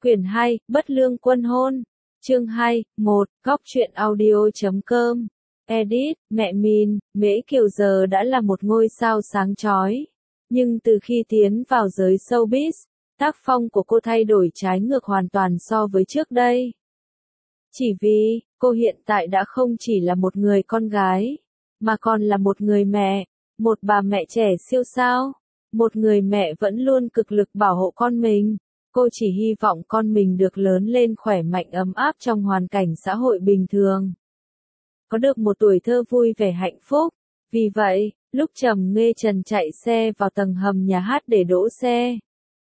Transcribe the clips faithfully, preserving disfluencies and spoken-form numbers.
Quyển hai, Bất lương quân hôn. Chương hai, một, góc truyện audio.com. Edit, mẹ Min, Mễ Kiều giờ đã là một ngôi sao sáng chói. Nhưng từ khi tiến vào giới showbiz, tác phong của cô thay đổi trái ngược hoàn toàn so với trước đây. Chỉ vì, cô hiện tại đã không chỉ là một người con gái, mà còn là một người mẹ, một bà mẹ trẻ siêu sao, một người mẹ vẫn luôn cực lực bảo hộ con mình. Cô chỉ hy vọng con mình được lớn lên khỏe mạnh ấm áp trong hoàn cảnh xã hội bình thường. Có được một tuổi thơ vui vẻ hạnh phúc. Vì vậy, lúc Trầm Nghê Trần chạy xe vào tầng hầm nhà hát để đỗ xe,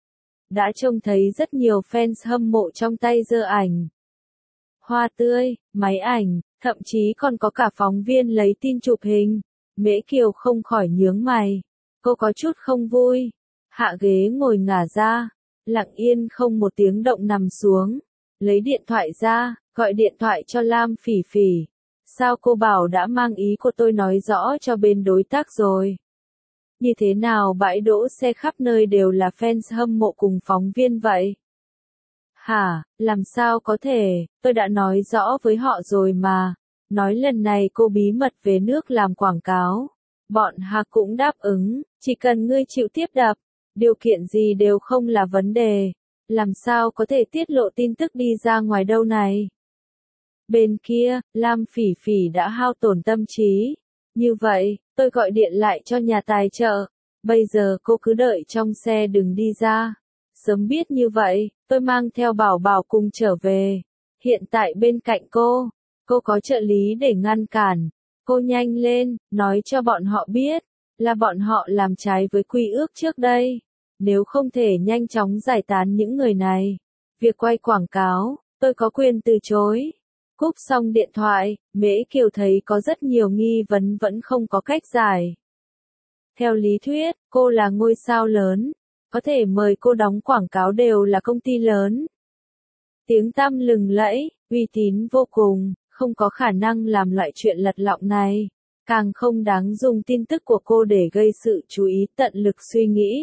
đã trông thấy rất nhiều fans hâm mộ trong tay giơ ảnh hoa tươi, máy ảnh, thậm chí còn có cả phóng viên lấy tin chụp hình. Mễ Kiều không khỏi nhướng mày. Cô có chút không vui. Hạ ghế ngồi ngả ra, lặng yên không một tiếng động nằm xuống. Lấy điện thoại ra, gọi điện thoại cho Lam Phỉ Phỉ. Sao cô bảo đã mang ý của tôi nói rõ cho bên đối tác rồi? Như thế nào bãi đỗ xe khắp nơi đều là fans hâm mộ cùng phóng viên vậy? Hả, làm sao có thể, tôi đã nói rõ với họ rồi mà. Nói lần này cô bí mật về nước làm quảng cáo. Bọn Hà cũng đáp ứng, chỉ cần ngươi chịu tiếp đập, điều kiện gì đều không là vấn đề. Làm sao có thể tiết lộ tin tức đi ra ngoài đâu này? Bên kia, Lam Phỉ Phỉ đã hao tổn tâm trí. Như vậy, tôi gọi điện lại cho nhà tài trợ. Bây giờ cô cứ đợi trong xe đừng đi ra. Sớm biết như vậy, tôi mang theo Bảo Bảo cùng trở về. Hiện tại bên cạnh cô, cô có trợ lý để ngăn cản. Cô nhanh lên, nói cho bọn họ biết, là bọn họ làm trái với quy ước trước đây. Nếu không thể nhanh chóng giải tán những người này, việc quay quảng cáo, tôi có quyền từ chối. Cúp xong điện thoại, Mễ Kiều thấy có rất nhiều nghi vấn vẫn không có cách giải. Theo lý thuyết, cô là ngôi sao lớn, có thể mời cô đóng quảng cáo đều là công ty lớn. Tiếng tăm lừng lẫy, uy tín vô cùng, không có khả năng làm loại chuyện lật lọng này. Càng không đáng dùng tin tức của cô để gây sự chú ý, tận lực suy nghĩ.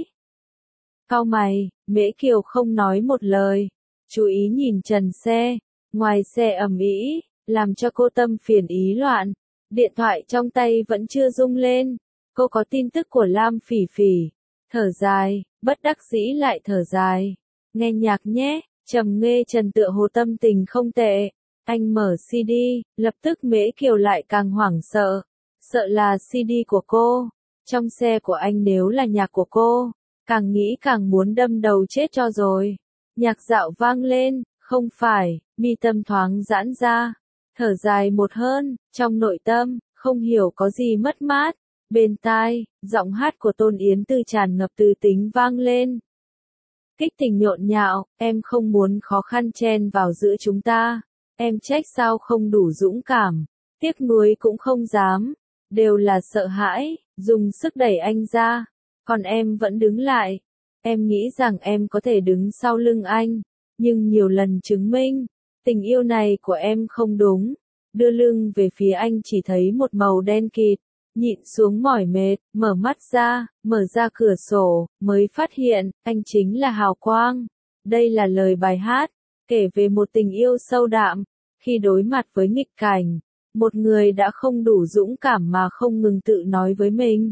Cau mày, Mễ Kiều không nói một lời, chú ý nhìn trần xe, ngoài xe ầm ĩ, làm cho cô tâm phiền ý loạn. Điện thoại trong tay vẫn chưa rung lên, cô có tin tức của Lam Phỉ Phỉ. Thở dài, bất đắc dĩ lại thở dài. Nghe nhạc nhé, Trầm Nghê Trần tựa hồ tâm tình không tệ. Anh mở xê đê, lập tức Mễ Kiều lại càng hoảng sợ. Sợ là xê đê của cô. Trong xe của anh nếu là nhạc của cô, càng nghĩ càng muốn đâm đầu chết cho rồi. Nhạc dạo vang lên, không phải, mi tâm thoáng giãn ra. Thở dài một hơn, trong nội tâm, không hiểu có gì mất mát. Bên tai, giọng hát của Tôn Yến Tư tràn ngập từ tính vang lên. Kích tình nhộn nhạo, em không muốn khó khăn chen vào giữa chúng ta. Em trách sao không đủ dũng cảm, tiếc nuối cũng không dám, đều là sợ hãi, dùng sức đẩy anh ra, còn em vẫn đứng lại. Em nghĩ rằng em có thể đứng sau lưng anh, nhưng nhiều lần chứng minh, tình yêu này của em không đúng. Đưa lưng về phía anh chỉ thấy một màu đen kịt, nhịn xuống mỏi mệt, mở mắt ra, mở ra cửa sổ, mới phát hiện, anh chính là hào quang. Đây là lời bài hát, kể về một tình yêu sâu đậm. Khi đối mặt với nghịch cảnh, một người đã không đủ dũng cảm mà không ngừng tự nói với mình.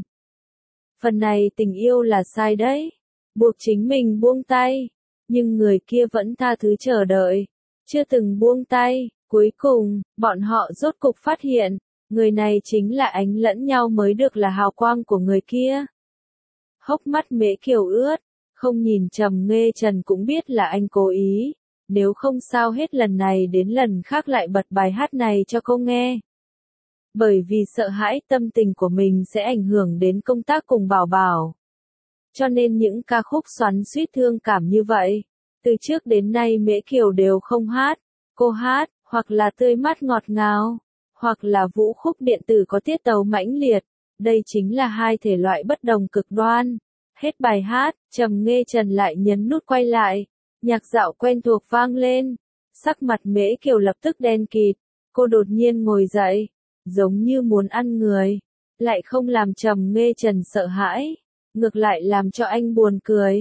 Phần này tình yêu là sai đấy, buộc chính mình buông tay, nhưng người kia vẫn tha thứ chờ đợi, chưa từng buông tay. Cuối cùng, bọn họ rốt cục phát hiện, người này chính là ánh lẫn nhau mới được là hào quang của người kia. Hốc mắt Mễ Kiều ướt, không nhìn Trầm Nghê Trần cũng biết là anh cố ý. Nếu không sao hết lần này đến lần khác lại bật bài hát này cho cô nghe. Bởi vì sợ hãi tâm tình của mình sẽ ảnh hưởng đến công tác cùng Bảo Bảo. Cho nên những ca khúc xoắn xuýt thương cảm như vậy, từ trước đến nay Mễ Kiều đều không hát. Cô hát, hoặc là tươi mát ngọt ngào, hoặc là vũ khúc điện tử có tiết tấu mãnh liệt. Đây chính là hai thể loại bất đồng cực đoan. Hết bài hát, Trầm Nghê Trần lại nhấn nút quay lại. Nhạc dạo quen thuộc vang lên, sắc mặt Mễ Kiều lập tức đen kịt, cô đột nhiên ngồi dậy, giống như muốn ăn người, lại không làm Trầm Nghê Trần sợ hãi, ngược lại làm cho anh buồn cười.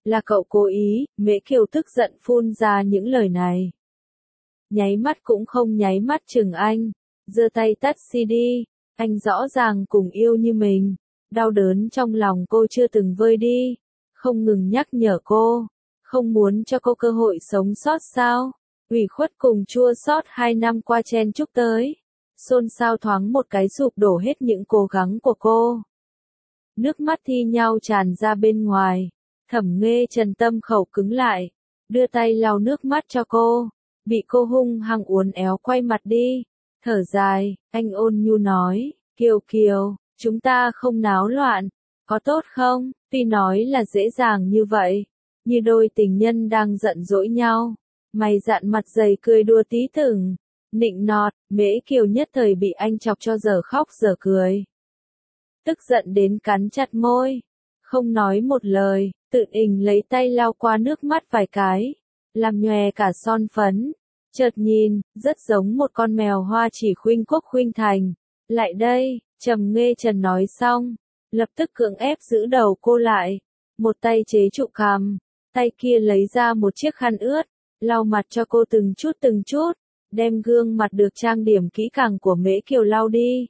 Là cậu cố ý, Mễ Kiều tức giận phun ra những lời này. Nháy mắt cũng không nháy mắt chừng anh, giơ tay tắt xê đê, anh rõ ràng cùng yêu như mình, đau đớn trong lòng cô chưa từng vơi đi, không ngừng nhắc nhở cô, không muốn cho cô cơ hội sống sót sao, ủy khuất cùng chua xót hai năm qua chen chúc tới, xôn xao thoáng một cái sụp đổ hết những cố gắng của cô. Nước mắt thi nhau tràn ra bên ngoài, Thẩm Nghê Trần tâm khẩu cứng lại, đưa tay lau nước mắt cho cô, bị cô hung hăng uốn éo quay mặt đi, thở dài, anh ôn nhu nói, Kiều Kiều, chúng ta không náo loạn, có tốt không? Tuy nói là dễ dàng như vậy, như đôi tình nhân đang giận dỗi nhau, mày dạn mặt dày cười đùa tí từng, nịnh nọt, Mễ Kiều nhất thời bị anh chọc cho giờ khóc giờ cười. Tức giận đến cắn chặt môi, không nói một lời, tự ình lấy tay lau qua nước mắt vài cái, làm nhòe cả son phấn, chợt nhìn, rất giống một con mèo hoa chỉ khuynh quốc khuynh thành. Lại đây, Trầm Nghê Trần nói xong, lập tức cưỡng ép giữ đầu cô lại, một tay chế trụ cằm, tay kia lấy ra một chiếc khăn ướt, lau mặt cho cô từng chút từng chút, đem gương mặt được trang điểm kỹ càng của Mễ Kiều lau đi.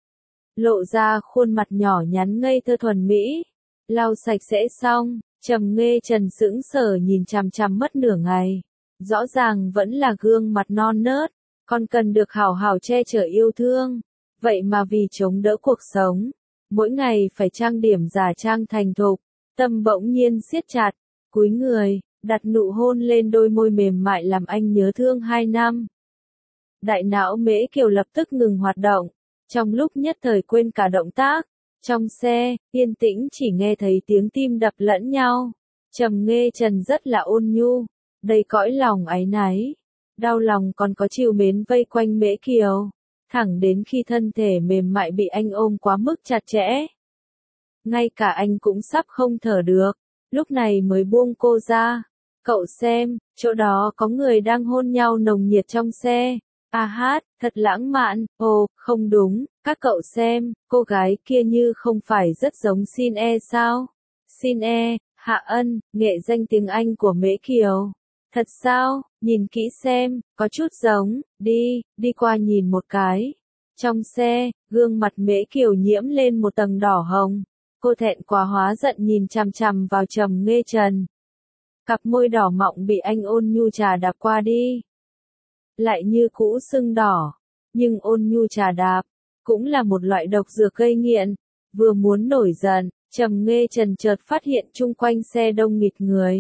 Lộ ra khuôn mặt nhỏ nhắn ngây thơ thuần mỹ, lau sạch sẽ xong, Trầm Nghê Trần sững sờ nhìn chằm chằm mất nửa ngày, rõ ràng vẫn là gương mặt non nớt, còn cần được hảo hảo che chở yêu thương, vậy mà vì chống đỡ cuộc sống, mỗi ngày phải trang điểm giả trang thành thục, tâm bỗng nhiên siết chặt, cúi người, đặt nụ hôn lên đôi môi mềm mại làm anh nhớ thương hai năm. Đại não Mễ Kiều lập tức ngừng hoạt động, trong lúc nhất thời quên cả động tác. Trong xe, yên tĩnh chỉ nghe thấy tiếng tim đập lẫn nhau. Trầm Nghê Trần rất là ôn nhu, đầy cõi lòng áy náy, đau lòng còn có trìu mến vây quanh Mễ Kiều, thẳng đến khi thân thể mềm mại bị anh ôm quá mức chặt chẽ. Ngay cả anh cũng sắp không thở được, lúc này mới buông cô ra. Cậu xem, chỗ đó có người đang hôn nhau nồng nhiệt trong xe. À hát, thật lãng mạn, ồ, không đúng, các cậu xem, cô gái kia như không phải rất giống Xin E sao? Xin E, Hạ Ân, nghệ danh tiếng Anh của Mễ Kiều. Thật sao, nhìn kỹ xem, có chút giống, đi, đi qua nhìn một cái. Trong xe, gương mặt Mễ Kiều nhiễm lên một tầng đỏ hồng, cô thẹn quá hóa giận nhìn chằm chằm vào Trầm Nghê Trần. Cặp môi đỏ mọng bị anh ôn nhu trà đạp qua đi. Lại như cũ sưng đỏ, nhưng ôn nhu trà đạp, cũng là một loại độc dược gây nghiện. Vừa muốn nổi giận, Trầm Nghê Trần chợt phát hiện chung quanh xe đông nghịt người.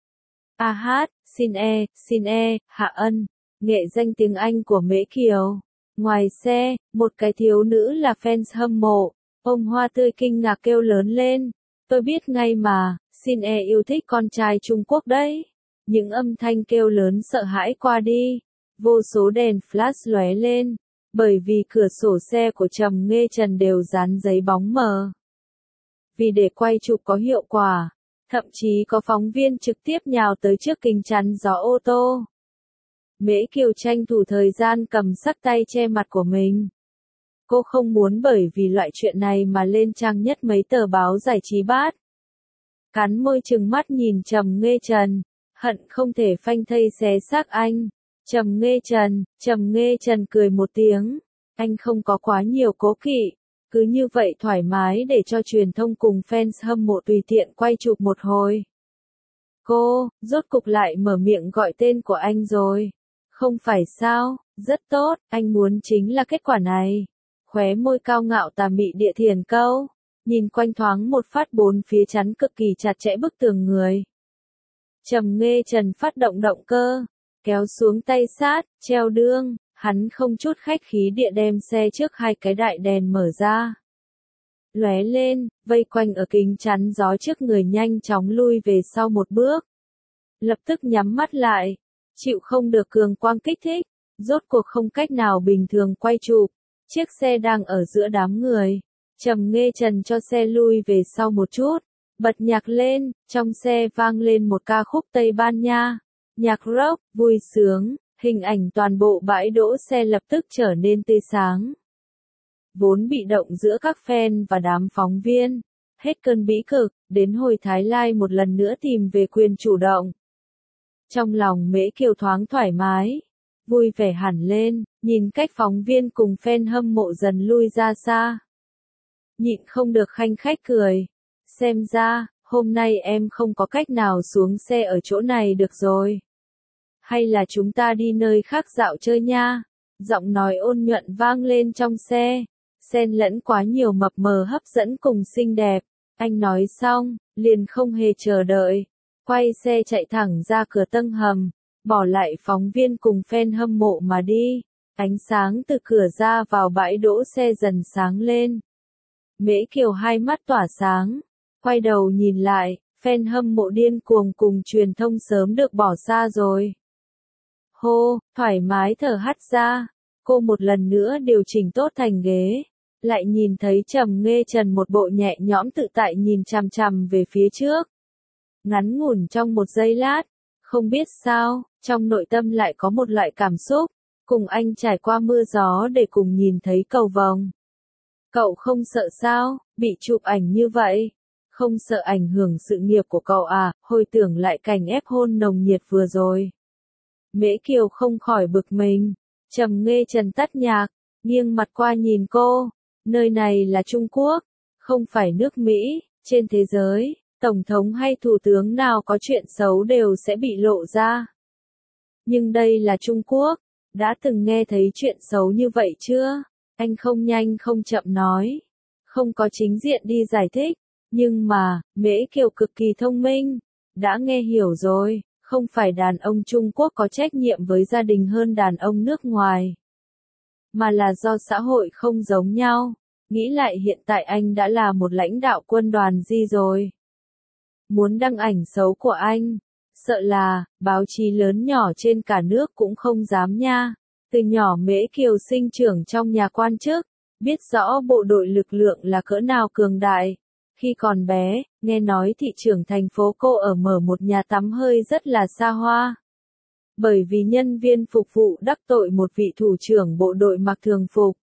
A hát, Xin E, Xin E, Hạ Ân, nghệ danh tiếng Anh của Mễ Kiều. Ngoài xe, một cái thiếu nữ là fans hâm mộ, ôm hoa tươi kinh ngạc kêu lớn lên. Tôi biết ngay mà, Xin E yêu thích con trai Trung Quốc đấy. Những âm thanh kêu lớn sợ hãi qua đi. Vô số đèn flash lóe lên, bởi vì cửa sổ xe của Trầm Nghê Trần đều dán giấy bóng mờ. Vì để quay chụp có hiệu quả, thậm chí có phóng viên trực tiếp nhào tới trước kính chắn gió ô tô. Mễ Kiều tranh thủ thời gian cầm sắc tay che mặt của mình. Cô không muốn bởi vì loại chuyện này mà lên trang nhất mấy tờ báo giải trí bát. Cắn môi trừng mắt nhìn Trầm Nghê Trần, hận không thể phanh thây xé xác anh. Trầm Nghê Trần, Trầm Nghê Trần cười một tiếng, anh không có quá nhiều cố kỵ, cứ như vậy thoải mái để cho truyền thông cùng fans hâm mộ tùy tiện quay chụp một hồi. Cô, rốt cục lại mở miệng gọi tên của anh rồi. Không phải sao, rất tốt, anh muốn chính là kết quả này. Khóe môi cao ngạo tà mị địa thiền câu, nhìn quanh thoáng một phát bốn phía chắn cực kỳ chặt chẽ bức tường người. Trầm Nghê Trần phát động động cơ, kéo xuống tay sát, treo đương, hắn không chút khách khí địa đem xe trước hai cái đại đèn mở ra. Lóe lên, vây quanh ở kính chắn gió trước người nhanh chóng lui về sau một bước. Lập tức nhắm mắt lại, chịu không được cường quang kích thích, rốt cuộc không cách nào bình thường quay chụp. Chiếc xe đang ở giữa đám người. Trầm Nghê Trần cho xe lui về sau một chút, bật nhạc lên, trong xe vang lên một ca khúc Tây Ban Nha. Nhạc rock, vui sướng, hình ảnh toàn bộ bãi đỗ xe lập tức trở nên tươi sáng. Vốn bị động giữa các fan và đám phóng viên, hết cơn bĩ cực, đến hồi Thái Lai một lần nữa tìm về quyền chủ động. Trong lòng Mễ Kiều thoáng thoải mái, vui vẻ hẳn lên, nhìn cách phóng viên cùng fan hâm mộ dần lui ra xa. Nhịn không được khanh khách cười. Xem ra, hôm nay em không có cách nào xuống xe ở chỗ này được rồi. Hay là chúng ta đi nơi khác dạo chơi nha. Giọng nói ôn nhuận vang lên trong xe, xen lẫn quá nhiều mập mờ hấp dẫn cùng xinh đẹp. Anh nói xong, liền không hề chờ đợi, quay xe chạy thẳng ra cửa tầng hầm, bỏ lại phóng viên cùng fan hâm mộ mà đi. Ánh sáng từ cửa ra vào bãi đỗ xe dần sáng lên. Mễ Kiều hai mắt tỏa sáng, quay đầu nhìn lại, fan hâm mộ điên cuồng cùng truyền thông sớm được bỏ xa rồi. Hô, thoải mái thở hắt ra, cô một lần nữa điều chỉnh tốt thành ghế, lại nhìn thấy Trầm Nghê Trần một bộ nhẹ nhõm tự tại nhìn chằm chằm về phía trước. Ngắn ngủn trong một giây lát, không biết sao, trong nội tâm lại có một loại cảm xúc, cùng anh trải qua mưa gió để cùng nhìn thấy cầu vồng. Cậu không sợ sao, bị chụp ảnh như vậy? Không sợ ảnh hưởng sự nghiệp của cậu à, hồi tưởng lại cảnh ép hôn nồng nhiệt vừa rồi. Mễ Kiều không khỏi bực mình. Trầm Nghê Trần tắt nhạc, nghiêng mặt qua nhìn cô. Nơi này là Trung Quốc, không phải nước Mỹ. Trên thế giới, tổng thống hay thủ tướng nào có chuyện xấu đều sẽ bị lộ ra. Nhưng đây là Trung Quốc, đã từng nghe thấy chuyện xấu như vậy chưa? Anh không nhanh không chậm nói. Không có chính diện đi giải thích. Nhưng mà, Mễ Kiều cực kỳ thông minh. Đã nghe hiểu rồi, không phải đàn ông Trung Quốc có trách nhiệm với gia đình hơn đàn ông nước ngoài. Mà là do xã hội không giống nhau. Nghĩ lại hiện tại anh đã là một lãnh đạo quân đoàn gì rồi. Muốn đăng ảnh xấu của anh, sợ là, báo chí lớn nhỏ trên cả nước cũng không dám nha. Từ nhỏ Mễ Kiều sinh trưởng trong nhà quan chức, biết rõ bộ đội lực lượng là cỡ nào cường đại. Khi còn bé, nghe nói thị trưởng thành phố cô ở mở một nhà tắm hơi rất là xa hoa. Bởi vì nhân viên phục vụ đắc tội một vị thủ trưởng bộ đội mặc thường phục.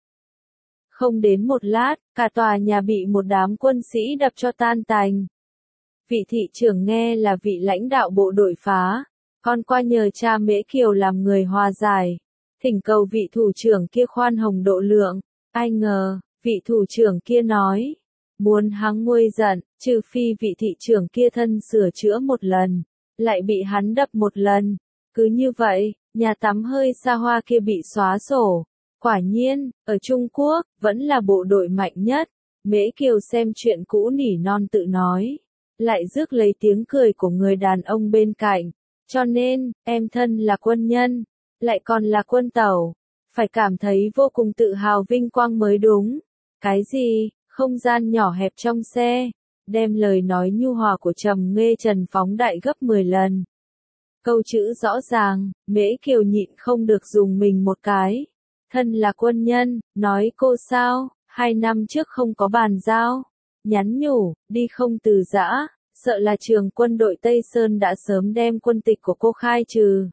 Không đến một lát, cả tòa nhà bị một đám quân sĩ đập cho tan tành. Vị thị trưởng nghe là vị lãnh đạo bộ đội phá, con qua nhờ cha Mễ Kiều làm người hòa giải, thỉnh cầu vị thủ trưởng kia khoan hồng độ lượng. Ai ngờ, vị thủ trưởng kia nói, muốn hắn nguôi giận, trừ phi vị thị trưởng kia thân sửa chữa một lần, lại bị hắn đập một lần. Cứ như vậy, nhà tắm hơi xa hoa kia bị xóa sổ. Quả nhiên, ở Trung Quốc, vẫn là bộ đội mạnh nhất. Mễ Kiều xem chuyện cũ nỉ non tự nói, lại rước lấy tiếng cười của người đàn ông bên cạnh. Cho nên, em thân là quân nhân, lại còn là quân tàu, phải cảm thấy vô cùng tự hào vinh quang mới đúng. Cái gì, không gian nhỏ hẹp trong xe, đem lời nói nhu hòa của Trầm Nghê Trần phóng đại gấp mười lần. Câu chữ rõ ràng, Mễ Kiều nhịn không được dùng mình một cái. Thân là quân nhân, nói cô sao, hai năm trước không có bàn giao. Nhắn nhủ, đi không từ giã, sợ là trường quân đội Tây Sơn đã sớm đem quân tịch của cô khai trừ.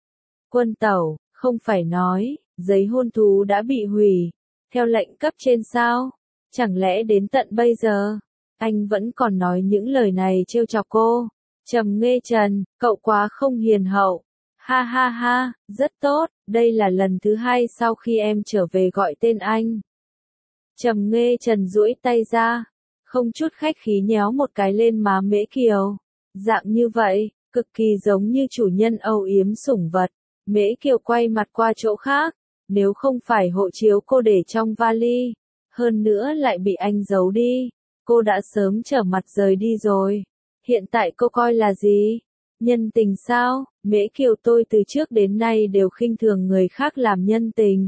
Quân tàu, không phải nói, giấy hôn thú đã bị hủy, theo lệnh cấp trên sao? Chẳng lẽ đến tận bây giờ, anh vẫn còn nói những lời này trêu chọc cô? Trầm Nghê Trần, cậu quá không hiền hậu. Ha ha ha, rất tốt, đây là lần thứ hai sau khi em trở về gọi tên anh. Trầm Nghê Trần duỗi tay ra, không chút khách khí nhéo một cái lên má Mễ Kiều. Dạng như vậy, cực kỳ giống như chủ nhân âu yếm sủng vật. Mễ Kiều quay mặt qua chỗ khác, nếu không phải hộ chiếu cô để trong vali, hơn nữa lại bị anh giấu đi, cô đã sớm trở mặt rời đi rồi. Hiện tại cô coi là gì? Nhân tình sao? Mễ Kiều tôi từ trước đến nay đều khinh thường người khác làm nhân tình.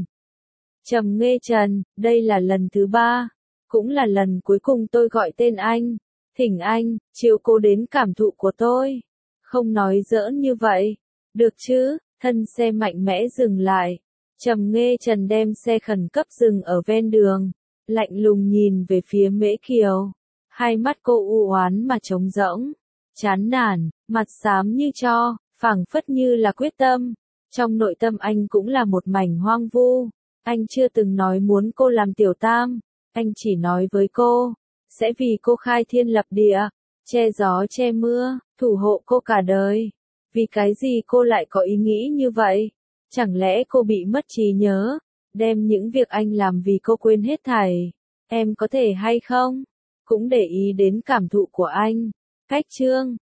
Trầm Nghê Trần, đây là lần thứ ba, cũng là lần cuối cùng tôi gọi tên anh. Thỉnh anh, chiếu cố đến cảm thụ của tôi. Không nói giỡn như vậy. Được chứ? Thân xe mạnh mẽ dừng lại. Trầm Nghê Trần đem xe khẩn cấp dừng ở ven đường, lạnh lùng nhìn về phía Mễ Kiều. Hai mắt cô u oán mà trống rỗng, chán nản, mặt xám như tro, phảng phất như là quyết tâm. Trong nội tâm anh cũng là một mảnh hoang vu. Anh chưa từng nói muốn cô làm tiểu tam, anh chỉ nói với cô, sẽ vì cô khai thiên lập địa, che gió che mưa, thủ hộ cô cả đời. Vì cái gì cô lại có ý nghĩ như vậy? Chẳng lẽ cô bị mất trí nhớ, đem những việc anh làm vì cô quên hết thảy? Em có thể hay không? Cũng để ý đến cảm thụ của anh. Cách chương